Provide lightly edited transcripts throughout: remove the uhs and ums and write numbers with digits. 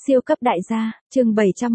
Siêu cấp đại gia, chương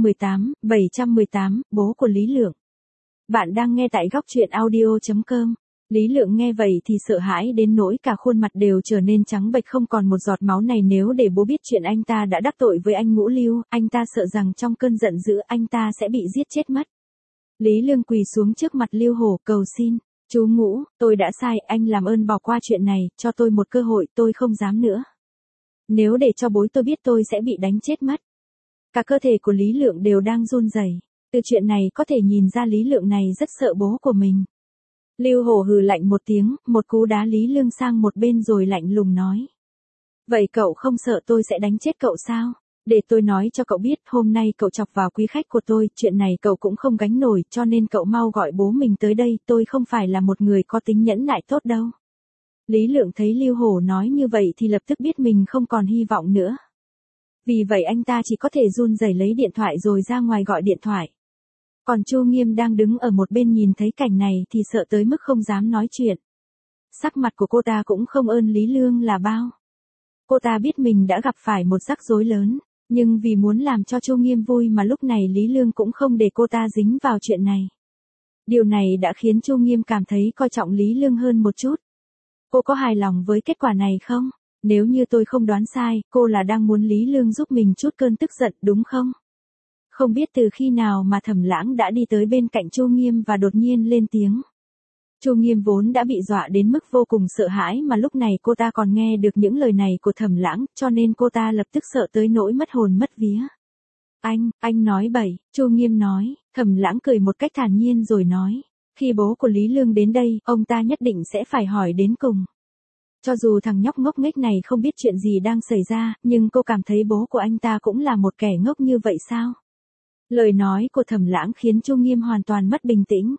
718, bố của Lý Lượng. Bạn đang nghe tại góc truyện audio.com. Lý Lượng nghe vậy thì sợ hãi đến nỗi cả khuôn mặt đều trở nên trắng bệch không còn một giọt máu này. Nếu để bố biết chuyện anh ta đã đắc tội với anh Ngũ Lưu, anh ta sợ rằng trong cơn giận dữ anh ta sẽ bị giết chết mất. Lý Lương quỳ xuống trước mặt Lưu Hổ cầu xin, chú Ngũ, tôi đã sai, anh làm ơn bỏ qua chuyện này, cho tôi một cơ hội, tôi không dám nữa. Nếu để cho bố tôi biết tôi sẽ bị đánh chết mất. Cả cơ thể của Lý Lượng đều đang run rẩy. Từ chuyện này có thể nhìn ra Lý Lượng này rất sợ bố của mình. Lưu Hổ hừ lạnh một tiếng, một cú đá Lý Lương sang một bên rồi lạnh lùng nói. Vậy cậu không sợ tôi sẽ đánh chết cậu sao? Để tôi nói cho cậu biết, hôm nay cậu chọc vào quý khách của tôi, chuyện này cậu cũng không gánh nổi, cho nên cậu mau gọi bố mình tới đây, tôi không phải là một người có tính nhẫn nại tốt đâu. Lý Lượng thấy Lưu Hổ nói như vậy thì lập tức biết mình không còn hy vọng nữa. Vì vậy anh ta chỉ có thể run rẩy lấy điện thoại rồi ra ngoài gọi điện thoại. Còn Chu Nghiêm đang đứng ở một bên nhìn thấy cảnh này thì sợ tới mức không dám nói chuyện. Sắc mặt của cô ta cũng không ơn Lý Lương là bao. Cô ta biết mình đã gặp phải một rắc rối lớn, nhưng vì muốn làm cho Chu Nghiêm vui mà lúc này Lý Lương cũng không để cô ta dính vào chuyện này. Điều này đã khiến Chu Nghiêm cảm thấy coi trọng Lý Lương hơn một chút. Cô có hài lòng với kết quả này không? Nếu như tôi không đoán sai, cô là đang muốn Lý Lương giúp mình chút cơn tức giận đúng không? Không biết từ khi nào mà Thẩm Lãng đã đi tới bên cạnh Chu Nghiêm và đột nhiên lên tiếng. Chu Nghiêm vốn đã bị dọa đến mức vô cùng sợ hãi mà lúc này cô ta còn nghe được những lời này của Thẩm Lãng, cho nên cô ta lập tức sợ tới nỗi mất hồn mất vía. Anh nói bậy, Chu Nghiêm nói. Thẩm Lãng cười một cách thản nhiên rồi nói. Khi bố của Lý Lương đến đây, ông ta nhất định sẽ phải hỏi đến cùng. Cho dù thằng nhóc ngốc nghếch này không biết chuyện gì đang xảy ra, nhưng cô cảm thấy bố của anh ta cũng là một kẻ ngốc như vậy sao? Lời nói của Thẩm Lãng khiến Chu Nghiêm hoàn toàn mất bình tĩnh.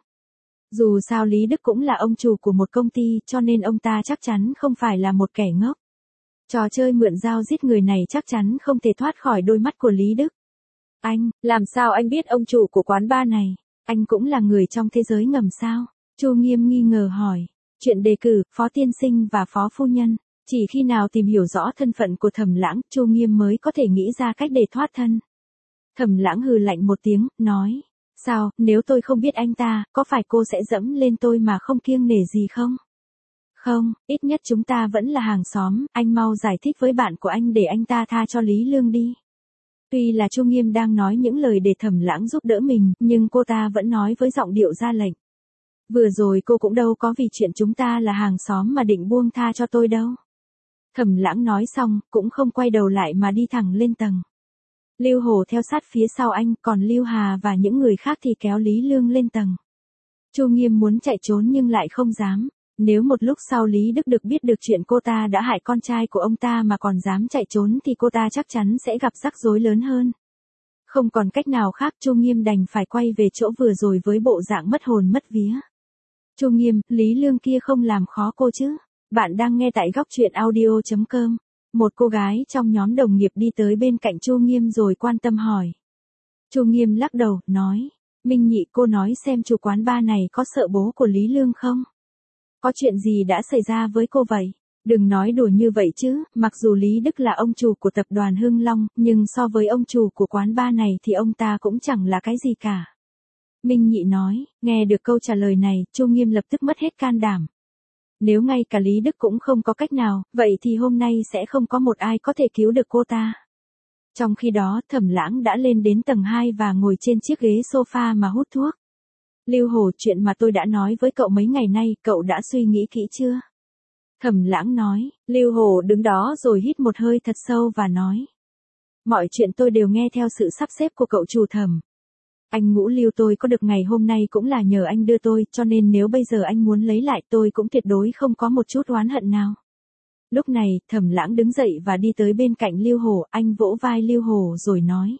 Dù sao Lý Đức cũng là ông chủ của một công ty cho nên ông ta chắc chắn không phải là một kẻ ngốc. Trò chơi mượn dao giết người này chắc chắn không thể thoát khỏi đôi mắt của Lý Đức. Anh, làm sao anh biết ông chủ của quán bar này? Anh cũng là người trong thế giới ngầm sao? Chu Nghiêm nghi ngờ hỏi. Chuyện đề cử, phó tiên sinh và phó phu nhân. Chỉ khi nào tìm hiểu rõ thân phận của Thẩm Lãng, Chu Nghiêm mới có thể nghĩ ra cách để thoát thân. Thẩm Lãng hừ lạnh một tiếng, nói. Sao, nếu tôi không biết anh ta, có phải cô sẽ dẫm lên tôi mà không kiêng nể gì không? Không, ít nhất chúng ta vẫn là hàng xóm, anh mau giải thích với bạn của anh để anh ta tha cho Lý Lương đi. Tuy là Chu Nghiêm đang nói những lời để Thẩm Lãng giúp đỡ mình, nhưng cô ta vẫn nói với giọng điệu ra lệnh. Vừa rồi cô cũng đâu có vì chuyện chúng ta là hàng xóm mà định buông tha cho tôi đâu. Thẩm Lãng nói xong, cũng không quay đầu lại mà đi thẳng lên tầng. Lưu Hổ theo sát phía sau anh, còn Lưu Hà và những người khác thì kéo Lý Lương lên tầng. Chu Nghiêm muốn chạy trốn nhưng lại không dám. Nếu một lúc sau Lý Đức được biết được chuyện cô ta đã hại con trai của ông ta mà còn dám chạy trốn thì cô ta chắc chắn sẽ gặp rắc rối lớn hơn. Không còn cách nào khác, Chu Nghiêm đành phải quay về chỗ vừa rồi với bộ dạng mất hồn mất vía. Chu Nghiêm, Lý Lương kia không làm khó cô chứ? Bạn đang nghe tại góc truyện audio.com. Một cô gái trong nhóm đồng nghiệp đi tới bên cạnh Chu Nghiêm rồi quan tâm hỏi. Chu Nghiêm lắc đầu, nói. Minh Nhị, cô nói xem chủ quán bar này có sợ bố của Lý Lương không? Có chuyện gì đã xảy ra với cô vậy? Đừng nói đùa như vậy chứ, mặc dù Lý Đức là ông chủ của tập đoàn Hưng Long, nhưng so với ông chủ của quán bar này thì ông ta cũng chẳng là cái gì cả. Minh Nhị nói, nghe được câu trả lời này, Chu Nghiêm lập tức mất hết can đảm. Nếu ngay cả Lý Đức cũng không có cách nào, vậy thì hôm nay sẽ không có một ai có thể cứu được cô ta. Trong khi đó, Thẩm Lãng đã lên đến tầng 2 và ngồi trên chiếc ghế sofa mà hút thuốc. Lưu Hổ, chuyện mà tôi đã nói với cậu mấy ngày nay, cậu đã suy nghĩ kỹ chưa? Thẩm Lãng nói. Lưu Hổ đứng đó rồi hít một hơi thật sâu và nói. Mọi chuyện tôi đều nghe theo sự sắp xếp của cậu chủ Thẩm. Anh Ngũ Lưu tôi có được ngày hôm nay cũng là nhờ anh đưa tôi, cho nên nếu bây giờ anh muốn lấy lại tôi cũng tuyệt đối không có một chút oán hận nào. Lúc này, Thẩm Lãng đứng dậy và đi tới bên cạnh Lưu Hổ, anh vỗ vai Lưu Hổ rồi nói.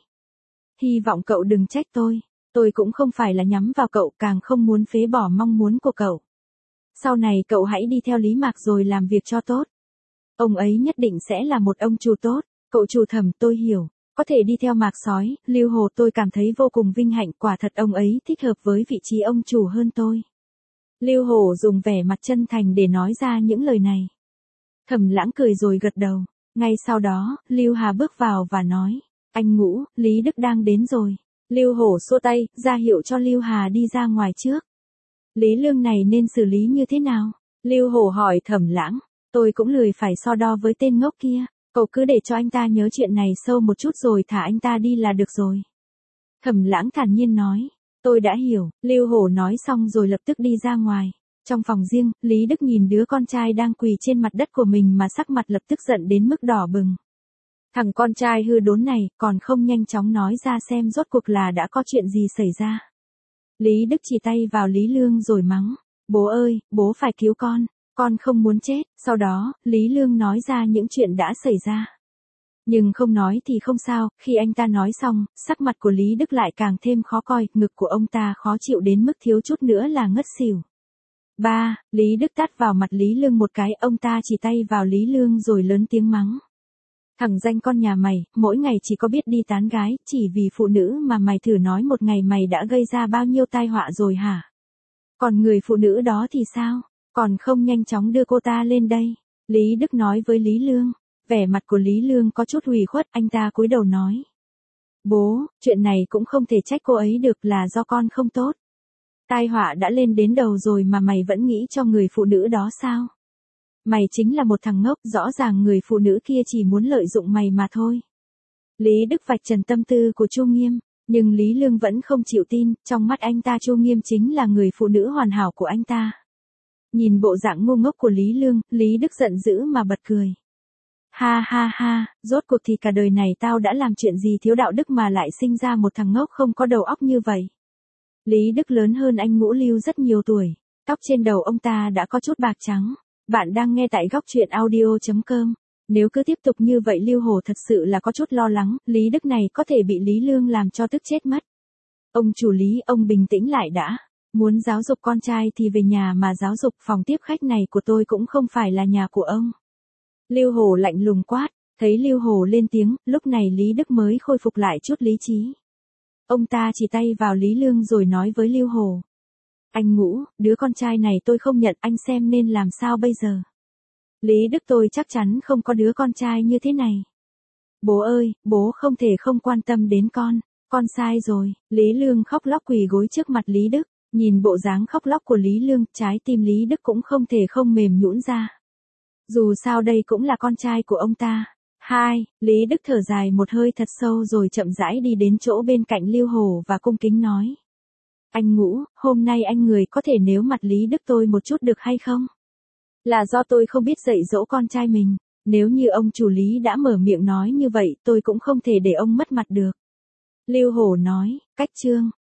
Hy vọng cậu đừng trách tôi cũng không phải là nhắm vào cậu, càng không muốn phế bỏ mong muốn của cậu. Sau này cậu hãy đi theo Lý Mạc rồi làm việc cho tốt. Ông ấy nhất định sẽ là một ông chủ tốt, cậu chủ Thẩm tôi hiểu. Có thể đi theo Mạc Sói, Lưu Hồ tôi cảm thấy vô cùng vinh hạnh, quả thật ông ấy thích hợp với vị trí ông chủ hơn tôi. Lưu Hồ dùng vẻ mặt chân thành để nói ra những lời này. Thẩm Lãng cười rồi gật đầu. Ngay sau đó, Lưu Hà bước vào và nói. Anh Ngũ, Lý Đức đang đến rồi. Lưu Hổ xua tay, ra hiệu cho Lưu Hà đi ra ngoài trước. Lý Lương này nên xử lý như thế nào? Lưu Hổ hỏi Thẩm Lãng. Tôi cũng lười phải so đo với tên ngốc kia. Cậu cứ để cho anh ta nhớ chuyện này sâu một chút rồi thả anh ta đi là được rồi. Thẩm Lãng thản nhiên nói. Tôi đã hiểu. Lưu Hổ nói xong rồi lập tức đi ra ngoài. Trong phòng riêng, Lý Đức nhìn đứa con trai đang quỳ trên mặt đất của mình mà sắc mặt lập tức giận đến mức đỏ bừng. Thằng con trai hư đốn này còn không nhanh chóng nói ra xem rốt cuộc là đã có chuyện gì xảy ra. Lý Đức chỉ tay vào Lý Lương rồi mắng. Bố ơi, bố phải cứu con không muốn chết. Sau đó, Lý Lương nói ra những chuyện đã xảy ra. Nhưng không nói thì không sao, khi anh ta nói xong, sắc mặt của Lý Đức lại càng thêm khó coi, ngực của ông ta khó chịu đến mức thiếu chút nữa là ngất xỉu. Ba, Lý Đức tát vào mặt Lý Lương một cái, ông ta chỉ tay vào Lý Lương rồi lớn tiếng mắng. Thằng danh con nhà mày, mỗi ngày chỉ có biết đi tán gái, chỉ vì phụ nữ mà mày thử nói một ngày mày đã gây ra bao nhiêu tai họa rồi hả? Còn người phụ nữ đó thì sao? Còn không nhanh chóng đưa cô ta lên đây. Lý Đức nói với Lý Lương. Vẻ mặt của Lý Lương có chút ủy khuất, anh ta cúi đầu nói. Bố, chuyện này cũng không thể trách cô ấy được, là do con không tốt. Tai họa đã lên đến đầu rồi mà mày vẫn nghĩ cho người phụ nữ đó sao? Mày chính là một thằng ngốc, rõ ràng người phụ nữ kia chỉ muốn lợi dụng mày mà thôi. Lý Đức vạch trần tâm tư của Chu Nghiêm, nhưng Lý Lương vẫn không chịu tin, trong mắt anh ta Chu Nghiêm chính là người phụ nữ hoàn hảo của anh ta. Nhìn bộ dạng ngu ngốc của Lý Lương, Lý Đức giận dữ mà bật cười. Ha ha ha, rốt cuộc thì cả đời này tao đã làm chuyện gì thiếu đạo đức mà lại sinh ra một thằng ngốc không có đầu óc như vậy. Lý Đức lớn hơn anh Ngũ Lưu rất nhiều tuổi, tóc trên đầu ông ta đã có chút bạc trắng. Bạn đang nghe tại góc truyện audio.com. Nếu cứ tiếp tục như vậy Lưu Hổ thật sự là có chút lo lắng, Lý Đức này có thể bị Lý Lương làm cho tức chết mất. Ông chủ Lý, ông bình tĩnh lại đã. Muốn giáo dục con trai thì về nhà mà giáo dục, phòng tiếp khách này của tôi cũng không phải là nhà của ông. Lưu Hổ lạnh lùng quát, thấy Lưu Hổ lên tiếng, lúc này Lý Đức mới khôi phục lại chút lý trí. Ông ta chỉ tay vào Lý Lương rồi nói với Lưu Hổ. Anh Ngũ, đứa con trai này tôi không nhận, anh xem nên làm sao bây giờ. Lý Đức tôi chắc chắn không có đứa con trai như thế này. Bố ơi, bố không thể không quan tâm đến con sai rồi. Lý Lương khóc lóc quỳ gối trước mặt Lý Đức, nhìn bộ dáng khóc lóc của Lý Lương, trái tim Lý Đức cũng không thể không mềm nhũn ra. Dù sao đây cũng là con trai của ông ta. Lý Đức thở dài một hơi thật sâu rồi chậm rãi đi đến chỗ bên cạnh Lưu Hổ và cung kính nói. Anh Ngũ, hôm nay anh người có thể nếu mặt Lý Đức tôi một chút được hay không? Là do tôi không biết dạy dỗ con trai mình. Nếu như ông chủ Lý đã mở miệng nói như vậy tôi cũng không thể để ông mất mặt được. Lưu Hổ nói, cách chương.